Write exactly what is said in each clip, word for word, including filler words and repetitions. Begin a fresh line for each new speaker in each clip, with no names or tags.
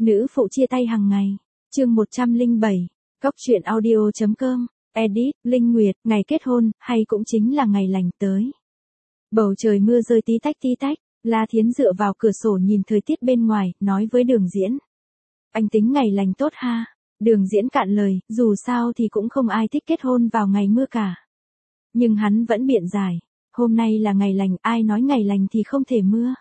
Nữ phụ chia tay hàng ngày. Chương một trăm lẻ bảy. Góc truyện audio.com. Edit, Linh Nguyệt, ngày kết hôn, hay cũng chính là ngày lành tới. Bầu trời mưa rơi tí tách tí tách, La Thiến dựa vào cửa sổ nhìn thời tiết bên ngoài, nói với Đường Diễn. Anh tính ngày lành tốt ha. Đường Diễn cạn lời, dù sao thì cũng không ai thích kết hôn vào ngày mưa cả. Nhưng hắn vẫn biện giải, hôm nay là ngày lành, ai nói ngày lành thì không thể mưa.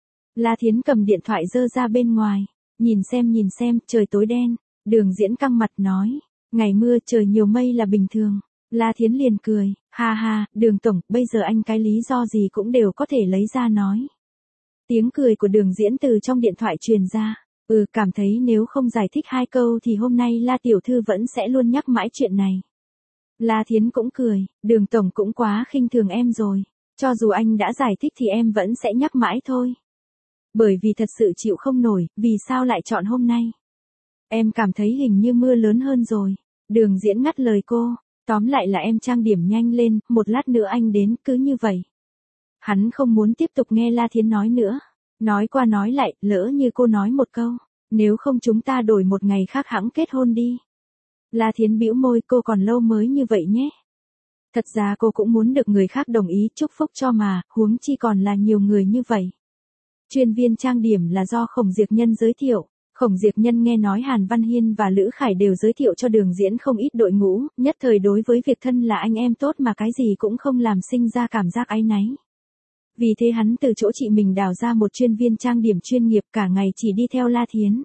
La Thiến cầm điện thoại giơ ra bên ngoài, nhìn xem nhìn xem, trời tối đen. Đường Diễn căng mặt nói, ngày mưa trời nhiều mây là bình thường. La Thiến liền cười, ha ha, Đường tổng, bây giờ anh cái lý do gì cũng đều có thể lấy ra nói. Tiếng cười của Đường Diễn từ trong điện thoại truyền ra, ừ cảm thấy nếu không giải thích hai câu thì hôm nay La tiểu thư vẫn sẽ luôn nhắc mãi chuyện này. La Thiến cũng cười, Đường tổng cũng quá khinh thường em rồi, cho dù anh đã giải thích thì em vẫn sẽ nhắc mãi thôi. Bởi vì thật sự chịu không nổi, vì sao lại chọn hôm nay? Em cảm thấy hình như mưa lớn hơn rồi. Đường Diễn ngắt lời cô, tóm lại là em trang điểm nhanh lên, một lát nữa anh đến, cứ như vậy. Hắn không muốn tiếp tục nghe La Thiến nói nữa. Nói qua nói lại, lỡ như cô nói một câu, nếu không chúng ta đổi một ngày khác hẵng kết hôn đi. La Thiến bĩu môi, cô còn lâu mới như vậy nhé. Thật ra cô cũng muốn được người khác đồng ý chúc phúc cho mà, huống chi còn là nhiều người như vậy. Chuyên viên trang điểm là do Khổng Diệp Nhân giới thiệu. Khổng Diệp Nhân nghe nói Hàn Văn Hiên và Lữ Khải đều giới thiệu cho Đường Diễn không ít đội ngũ, nhất thời đối với việc thân là anh em tốt mà cái gì cũng không làm sinh ra cảm giác áy náy. Vì thế hắn từ chỗ chị mình đào ra một chuyên viên trang điểm chuyên nghiệp cả ngày chỉ đi theo La Thiến.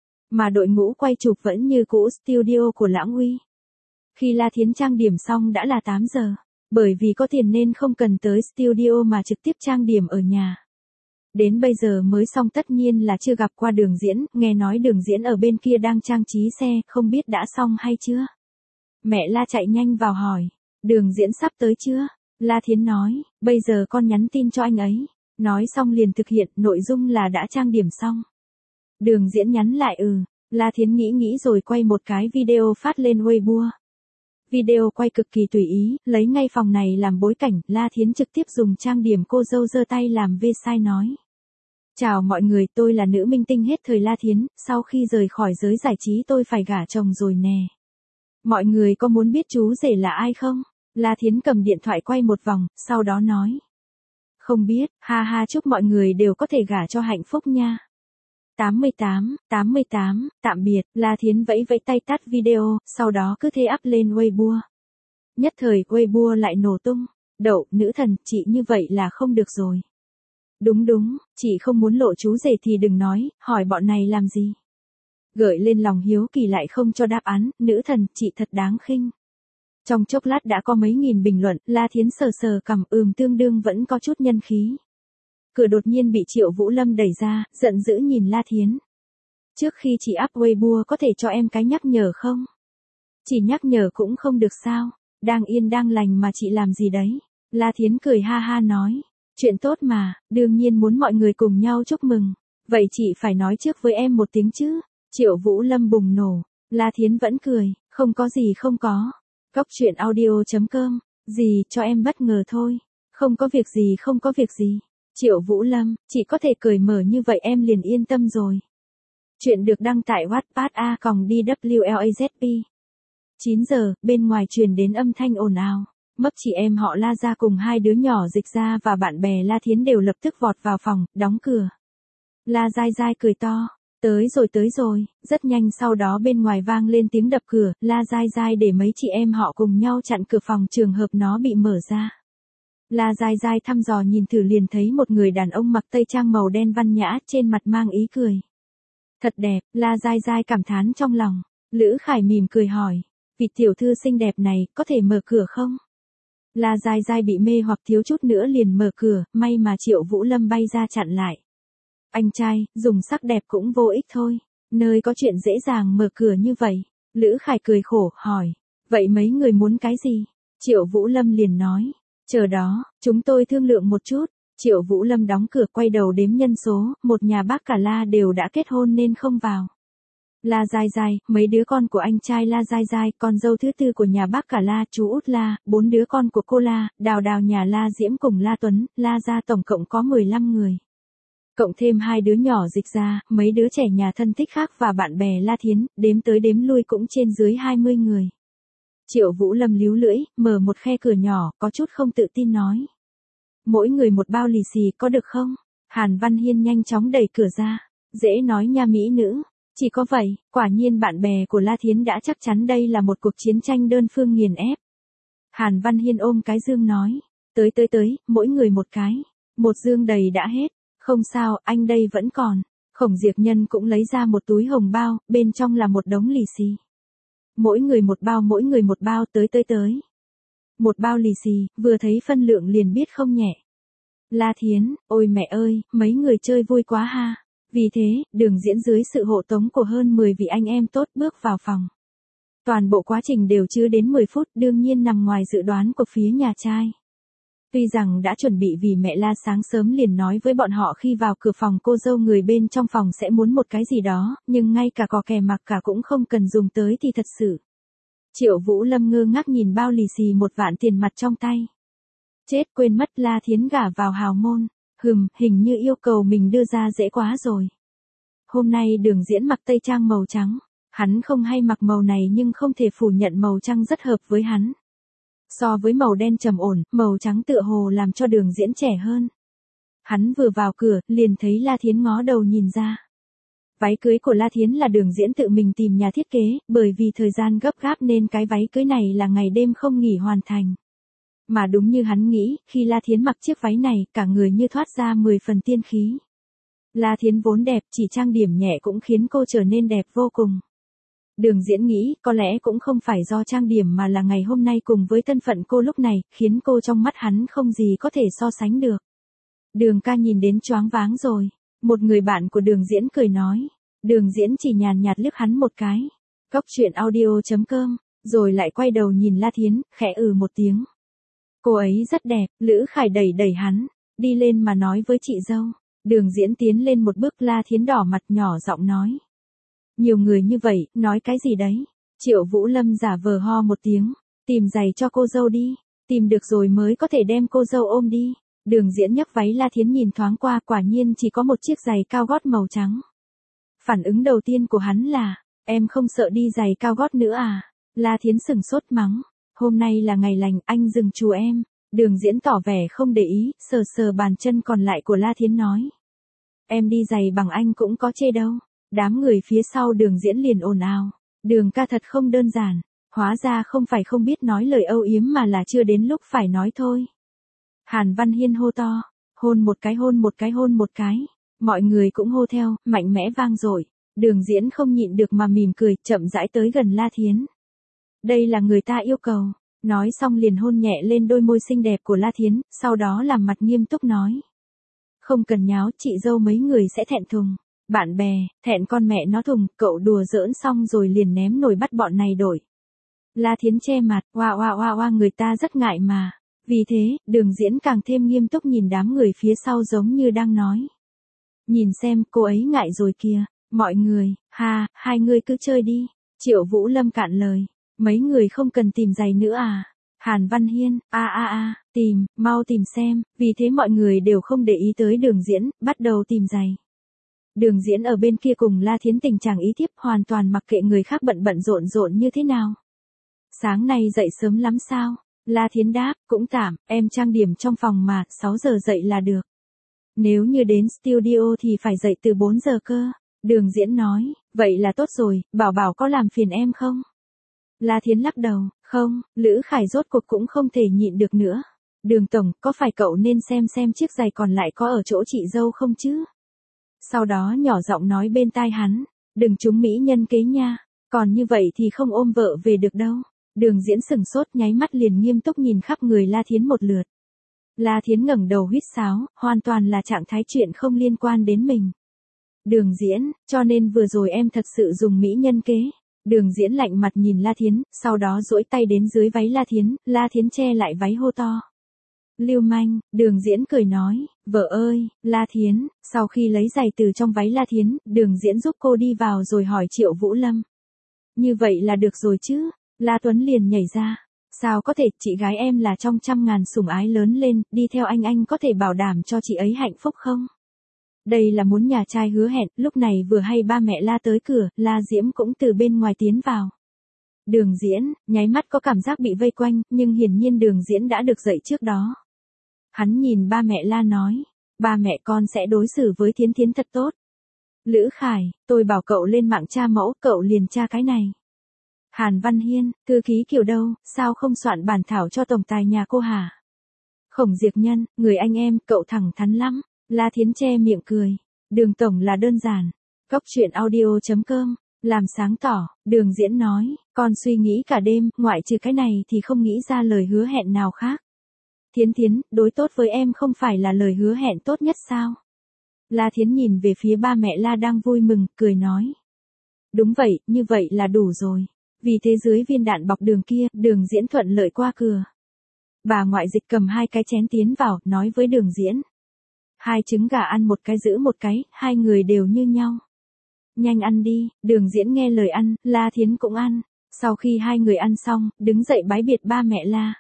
Mà đội ngũ quay chụp vẫn như cũ studio của Lãng Uy. Khi La Thiến trang điểm xong đã là tám giờ, bởi vì có tiền nên không cần tới studio mà trực tiếp trang điểm ở nhà. Đến bây giờ mới xong tất nhiên là chưa gặp qua Đường Diễn, nghe nói Đường Diễn ở bên kia đang trang trí xe, không biết đã xong hay chưa. Mẹ La chạy nhanh vào hỏi, Đường Diễn sắp tới chưa? La Thiến nói, bây giờ con nhắn tin cho anh ấy. Nói xong liền thực hiện, nội dung là đã trang điểm xong. Đường Diễn nhắn lại ừ, La Thiến nghĩ nghĩ rồi quay một cái video phát lên Weibo. Video quay cực kỳ tùy ý, lấy ngay phòng này làm bối cảnh, La Thiến trực tiếp dùng trang điểm cô dâu giơ tay làm vê sai nói. Chào mọi người, tôi là nữ minh tinh hết thời La Thiến, sau khi rời khỏi giới giải trí tôi phải gả chồng rồi nè. Mọi người có muốn biết chú rể là ai không? La Thiến cầm điện thoại quay một vòng, sau đó nói. Không biết, ha ha chúc mọi người đều có thể gả cho hạnh phúc nha. tám mươi tám, tám mươi tám, tạm biệt, La Thiến vẫy vẫy tay tắt video, sau đó cứ thế up lên Weibo. Nhất thời Weibo lại nổ tung, đậu, nữ thần, chị như vậy là không được rồi. Đúng đúng, chị không muốn lộ chú rể thì đừng nói, hỏi bọn này làm gì. Gợi lên lòng hiếu kỳ lại không cho đáp án, nữ thần, chị thật đáng khinh. Trong chốc lát đã có mấy nghìn bình luận, La Thiến sờ sờ cằm ừm tương đương vẫn có chút nhân khí. Cửa đột nhiên bị Triệu Vũ Lâm đẩy ra, giận dữ nhìn La Thiến. Trước khi chị up Weibo có thể cho em cái nhắc nhở không? Chỉ nhắc nhở cũng không được sao, đang yên đang lành mà chị làm gì đấy? La Thiến cười ha ha nói, chuyện tốt mà, đương nhiên muốn mọi người cùng nhau chúc mừng. Vậy chị phải nói trước với em một tiếng chứ? Triệu Vũ Lâm bùng nổ, La Thiến vẫn cười, không có gì không có. Góc truyện audio.com, gì cho em bất ngờ thôi. Không có việc gì không có việc gì. Triệu Vũ Lâm, chị có thể cười mở như vậy em liền yên tâm rồi. Chuyện được đăng tại Wattpad a còng đê vê lờ a zét pê. chín giờ, bên ngoài truyền đến âm thanh ồn ào. Mấp chị em họ La ra cùng hai đứa nhỏ Dịch ra và bạn bè La Thiến đều lập tức vọt vào phòng, đóng cửa. La dai dai cười to. Tới rồi tới rồi, rất nhanh sau đó bên ngoài vang lên tiếng đập cửa, La dai dai để mấy chị em họ cùng nhau chặn cửa phòng trường hợp nó bị mở ra. La dai dai thăm dò nhìn thử liền thấy một người đàn ông mặc tây trang màu đen văn nhã, trên mặt mang ý cười. Thật đẹp, La dai dai cảm thán trong lòng. Lữ Khải mỉm cười hỏi, vị tiểu thư xinh đẹp này, có thể mở cửa không? La dai dai bị mê hoặc thiếu chút nữa liền mở cửa, may mà Triệu Vũ Lâm bay ra chặn lại. Anh trai, dùng sắc đẹp cũng vô ích thôi. Nơi có chuyện dễ dàng mở cửa như vậy. Lữ Khải cười khổ, hỏi. Vậy mấy người muốn cái gì? Triệu Vũ Lâm liền nói. Chờ đó, chúng tôi thương lượng một chút. Triệu Vũ Lâm đóng cửa quay đầu đếm nhân số, một nhà bác cả La đều đã kết hôn nên không vào. La dai dai, mấy đứa con của anh trai La dai dai, con dâu thứ tư của nhà bác cả La, chú út La, bốn đứa con của cô La, Đào Đào nhà La Diễm cùng La Tuấn, La gia tổng cộng có mười lăm người. Cộng thêm hai đứa nhỏ dịch ra, mấy đứa trẻ nhà thân thích khác và bạn bè La Thiến, đếm tới đếm lui cũng trên dưới hai mươi người. Triệu Vũ Lâm líu lưỡi, mở một khe cửa nhỏ, có chút không tự tin nói. Mỗi người một bao lì xì có được không? Hàn Văn Hiên nhanh chóng đẩy cửa ra. Dễ nói nha mỹ nữ. Chỉ có vậy, quả nhiên bạn bè của La Thiến đã chắc chắn đây là một cuộc chiến tranh đơn phương nghiền ép. Hàn Văn Hiên ôm cái dương nói. Tới tới tới, mỗi người một cái. Một dương đầy đã hết. Không sao, anh đây vẫn còn. Khổng Diệp Nhân cũng lấy ra một túi hồng bao, bên trong là một đống lì xì. Mỗi người một bao mỗi người một bao tới tới tới. Một bao lì xì, vừa thấy phân lượng liền biết không nhẹ. La Thiến, ôi mẹ ơi, mấy người chơi vui quá ha. Vì thế, Đường Diễn dưới sự hộ tống của hơn mười vị anh em tốt bước vào phòng. Toàn bộ quá trình đều chưa đến mười phút, đương nhiên nằm ngoài dự đoán của phía nhà trai. Tuy rằng đã chuẩn bị vì mẹ La sáng sớm liền nói với bọn họ khi vào cửa phòng cô dâu người bên trong phòng sẽ muốn một cái gì đó, nhưng ngay cả cò kè mặc cả cũng không cần dùng tới thì thật sự. Triệu Vũ Lâm ngơ ngác nhìn bao lì xì một vạn tiền mặt trong tay. Chết quên mất La Thiến gả vào hào môn, hừm, hình như yêu cầu mình đưa ra dễ quá rồi. Hôm nay Đường Diễn mặc tây trang màu trắng, hắn không hay mặc màu này nhưng không thể phủ nhận màu trắng rất hợp với hắn. So với màu đen trầm ổn, màu trắng tựa hồ làm cho Đường Diễn trẻ hơn. Hắn vừa vào cửa, liền thấy La Thiến ngó đầu nhìn ra. Váy cưới của La Thiến là Đường Diễn tự mình tìm nhà thiết kế, bởi vì thời gian gấp gáp nên cái váy cưới này là ngày đêm không nghỉ hoàn thành. Mà đúng như hắn nghĩ, khi La Thiến mặc chiếc váy này, cả người như thoát ra mười phần tiên khí. La Thiến vốn đẹp, chỉ trang điểm nhẹ cũng khiến cô trở nên đẹp vô cùng. Đường Diễn nghĩ, có lẽ cũng không phải do trang điểm mà là ngày hôm nay cùng với thân phận cô lúc này, khiến cô trong mắt hắn không gì có thể so sánh được. Đường ca nhìn đến choáng váng rồi. Một người bạn của Đường Diễn cười nói. Đường Diễn chỉ nhàn nhạt liếc hắn một cái. Cóc truyện audio chấm com, rồi lại quay đầu nhìn La Thiến, khẽ ừ một tiếng. Cô ấy rất đẹp, Lữ Khải đẩy đẩy hắn, đi lên mà nói với chị dâu. Đường Diễn tiến lên một bước, La Thiến đỏ mặt nhỏ giọng nói. Nhiều người như vậy, nói cái gì đấy? Triệu Vũ Lâm giả vờ ho một tiếng, tìm giày cho cô dâu đi, tìm được rồi mới có thể đem cô dâu ôm đi. Đường Diễn nhấc váy La Thiến nhìn thoáng qua, quả nhiên chỉ có một chiếc giày cao gót màu trắng. Phản ứng đầu tiên của hắn là, em không sợ đi giày cao gót nữa à? La Thiến sừng sốt mắng, hôm nay là ngày lành, anh dừng chùa em. Đường Diễn tỏ vẻ không để ý, sờ sờ bàn chân còn lại của La Thiến nói. Em đi giày bằng anh cũng có chê đâu. Đám người phía sau Đường Diễn liền ồn ào. Đường ca thật không đơn giản, hóa ra không phải không biết nói lời âu yếm mà là chưa đến lúc phải nói thôi. Hàn Văn Hiên hô to, hôn một cái hôn một cái hôn một cái. Mọi người cũng hô theo, mạnh mẽ vang dội. Đường Diễn không nhịn được mà mỉm cười, chậm rãi tới gần La Thiến. Đây là người ta yêu cầu. Nói xong liền hôn nhẹ lên đôi môi xinh đẹp của La Thiến, sau đó làm mặt nghiêm túc nói. Không cần nháo, chị dâu mấy người sẽ thẹn thùng. Bạn bè, thẹn con mẹ nó thùng, cậu đùa giỡn xong rồi liền ném nồi bắt bọn này đổi. La Thiến che mặt, oa oa oa oa người ta rất ngại mà. Vì thế, Đường Diễn càng thêm nghiêm túc nhìn đám người phía sau giống như đang nói. Nhìn xem, cô ấy ngại rồi kìa, mọi người, ha, hai người cứ chơi đi. Triệu Vũ Lâm cạn lời, mấy người không cần tìm giày nữa à? Hàn Văn Hiên, a a a, tìm, mau tìm xem, vì thế mọi người đều không để ý tới Đường Diễn, bắt đầu tìm giày. Đường Diễn ở bên kia cùng La Thiến tình trạng ý tiếp, hoàn toàn mặc kệ người khác bận bận rộn rộn như thế nào. Sáng nay dậy sớm lắm sao? La Thiến đáp, cũng tạm, em trang điểm trong phòng mà, sáu giờ dậy là được. Nếu như đến studio thì phải dậy từ bốn giờ cơ. Đường Diễn nói, vậy là tốt rồi, bảo bảo có làm phiền em không? La Thiến lắc đầu, không, Lữ Khải rốt cuộc cũng không thể nhịn được nữa. Đường tổng, có phải cậu nên xem xem chiếc giày còn lại có ở chỗ chị dâu không chứ? Sau đó nhỏ giọng nói bên tai hắn, đừng trúng mỹ nhân kế nha, còn như vậy thì không ôm vợ về được đâu. Đường Diễn sừng sốt nháy mắt liền nghiêm túc nhìn khắp người La Thiến một lượt. La Thiến ngẩng đầu huýt sáo, hoàn toàn là trạng thái chuyện không liên quan đến mình. Đường Diễn, cho nên vừa rồi em thật sự dùng mỹ nhân kế. Đường Diễn lạnh mặt nhìn La Thiến, sau đó duỗi tay đến dưới váy La Thiến, La Thiến che lại váy hô to. Lưu manh, Đường Diễn cười nói, vợ ơi, La Thiến, sau khi lấy giày từ trong váy La Thiến, Đường Diễn giúp cô đi vào rồi hỏi Triệu Vũ Lâm. Như vậy là được rồi chứ? La Tuấn liền nhảy ra. Sao có thể, chị gái em là trong trăm ngàn sủng ái lớn lên, đi theo anh anh có thể bảo đảm cho chị ấy hạnh phúc không? Đây là muốn nhà trai hứa hẹn, lúc này vừa hay ba mẹ La tới cửa, La Diễm cũng từ bên ngoài tiến vào. Đường Diễn, nháy mắt có cảm giác bị vây quanh, nhưng hiển nhiên Đường Diễn đã được dậy trước đó. Hắn nhìn ba mẹ La nói, ba mẹ con sẽ đối xử với Thiến Thiến thật tốt. Lữ Khải, tôi bảo cậu lên mạng tra mẫu, cậu liền tra cái này. Hàn Văn Hiên, thư ký kiểu đâu, sao không soạn bản thảo cho tổng tài nhà cô hả? Khổng Diệp Nhân, người anh em, cậu thẳng thắn lắm. La Thiến che miệng cười. Đường tổng là đơn giản. Cóc truyện audio chấm com, làm sáng tỏ, Đường Diễn nói, con suy nghĩ cả đêm, ngoại trừ cái này thì không nghĩ ra lời hứa hẹn nào khác. Thiến Thiến, đối tốt với em không phải là lời hứa hẹn tốt nhất sao? La Thiến nhìn về phía ba mẹ La đang vui mừng, cười nói. Đúng vậy, như vậy là đủ rồi. Vì thế dưới viên đạn bọc đường kia, Đường Diễn thuận lợi qua cửa. Bà ngoại Dịch cầm hai cái chén tiến vào, nói với Đường Diễn. Hai trứng gà ăn một cái giữ một cái, hai người đều như nhau. Nhanh ăn đi, Đường Diễn nghe lời ăn, La Thiến cũng ăn. Sau khi hai người ăn xong, đứng dậy bái biệt ba mẹ La.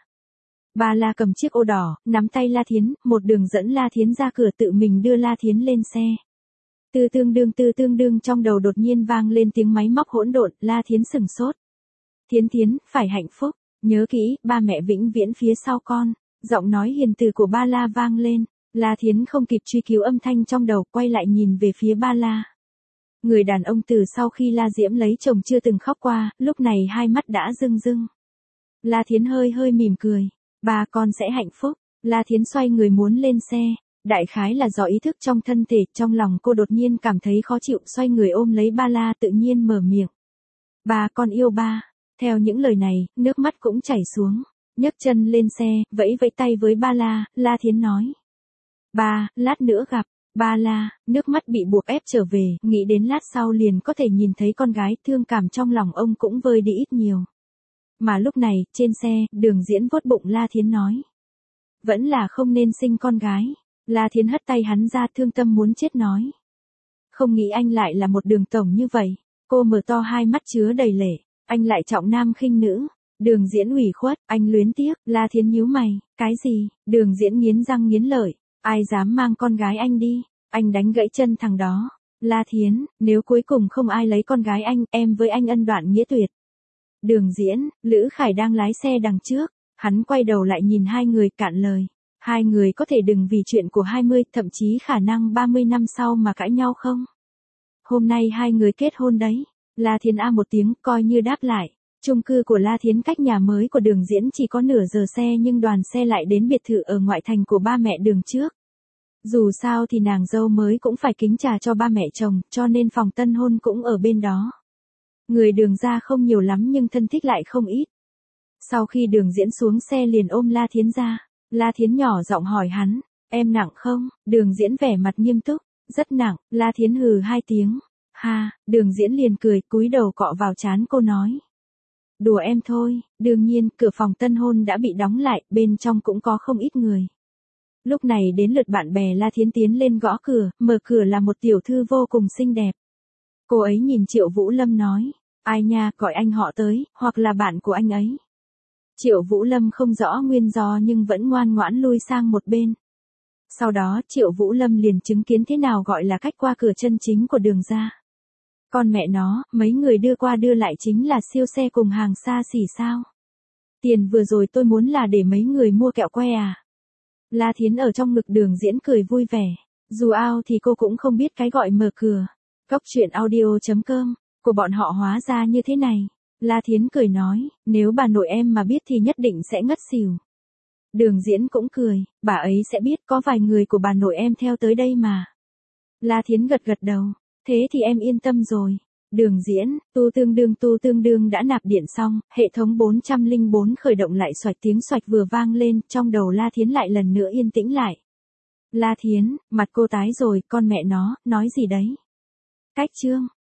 Ba La cầm chiếc ô đỏ, nắm tay La Thiến, một đường dẫn La Thiến ra cửa tự mình đưa La Thiến lên xe. Tư tương đương tư tương đương trong đầu đột nhiên vang lên tiếng máy móc hỗn độn, La Thiến sừng sốt. Thiến Thiến, phải hạnh phúc, nhớ kỹ, ba mẹ vĩnh viễn phía sau con. Giọng nói hiền từ của ba La vang lên, La Thiến không kịp truy cứu âm thanh trong đầu, quay lại nhìn về phía ba La. Người đàn ông từ sau khi La Diễm lấy chồng chưa từng khóc qua, lúc này hai mắt đã rưng rưng. La Thiến hơi hơi mỉm cười, ba con sẽ hạnh phúc. La Thiến xoay người muốn lên xe, đại khái là do ý thức trong thân thể, trong lòng cô đột nhiên cảm thấy khó chịu, xoay người ôm lấy ba La tự nhiên mở miệng. Ba con yêu ba. Theo những lời này, nước mắt cũng chảy xuống, nhấc chân lên xe, vẫy vẫy tay với ba La, La Thiến nói. Ba, lát nữa gặp. Ba La, nước mắt bị buộc ép trở về, nghĩ đến lát sau liền có thể nhìn thấy con gái, thương cảm trong lòng ông cũng vơi đi ít nhiều. Mà lúc này, trên xe, Đường Diễn vuốt bụng La Thiến nói. Vẫn là không nên sinh con gái. La Thiến hất tay hắn ra, thương tâm muốn chết nói. Không nghĩ anh lại là một Đường tổng như vậy. Cô mở to hai mắt chứa đầy lệ. Anh lại trọng nam khinh nữ. Đường Diễn ủy khuất, anh luyến tiếc. La Thiến nhíu mày, cái gì? Đường Diễn nghiến răng nghiến lợi. Ai dám mang con gái anh đi? Anh đánh gãy chân thằng đó. La Thiến, nếu cuối cùng không ai lấy con gái anh, em với anh ân đoạn nghĩa tuyệt. Đường Diễn, Lữ Khải đang lái xe đằng trước. Hắn quay đầu lại nhìn hai người, cạn lời. Hai người có thể đừng vì chuyện của hai mươi, thậm chí khả năng ba mươi năm sau mà cãi nhau không? Hôm nay hai người kết hôn đấy. La Thiến a một tiếng, coi như đáp lại. Chung cư của La Thiến cách nhà mới của Đường Diễn chỉ có nửa giờ xe, nhưng đoàn xe lại đến biệt thự ở ngoại thành của ba mẹ Đường trước. Dù sao thì nàng dâu mới cũng phải kính trà cho ba mẹ chồng, cho nên phòng tân hôn cũng ở bên đó. Người Đường ra không nhiều lắm nhưng thân thích lại không ít. Sau khi Đường Diễn xuống xe liền ôm La Thiến ra. La Thiến nhỏ giọng hỏi hắn, em nặng không? Đường Diễn vẻ mặt nghiêm túc, rất nặng. La Thiến hừ hai tiếng. Ha, Đường Diễn liền cười, cúi đầu cọ vào trán cô nói. Đùa em thôi. Đương nhiên, cửa phòng tân hôn đã bị đóng lại, bên trong cũng có không ít người. Lúc này đến lượt bạn bè La Thiến tiến lên gõ cửa, mở cửa là một tiểu thư vô cùng xinh đẹp. Cô ấy nhìn Triệu Vũ Lâm nói, ai nha, gọi anh họ tới, hoặc là bạn của anh ấy. Triệu Vũ Lâm không rõ nguyên do nhưng vẫn ngoan ngoãn lui sang một bên. Sau đó Triệu Vũ Lâm liền chứng kiến thế nào gọi là cách qua cửa chân chính của Đường ra. Con mẹ nó, mấy người đưa qua đưa lại chính là siêu xe cùng hàng xa xỉ sao? Tiền vừa rồi tôi muốn là để mấy người mua kẹo que à? La Thiến ở trong ngực Đường Diễn cười vui vẻ. Dù ao thì cô cũng không biết cái gọi mở cửa. Cóc truyện audio chấm com, của bọn họ hóa ra như thế này. La Thiến cười nói, nếu bà nội em mà biết thì nhất định sẽ ngất xỉu. Đường Diễn cũng cười, bà ấy sẽ biết, có vài người của bà nội em theo tới đây mà. La Thiến gật gật đầu, thế thì em yên tâm rồi. Đường Diễn, tu tương đương tu tương đương đã nạp điện xong, hệ thống bốn trăm lẻ bốn khởi động lại, xoạch tiếng xoạch vừa vang lên, trong đầu La Thiến lại lần nữa yên tĩnh lại. La Thiến, mặt cô tái rồi, con mẹ nó, nói gì đấy? Cách chương.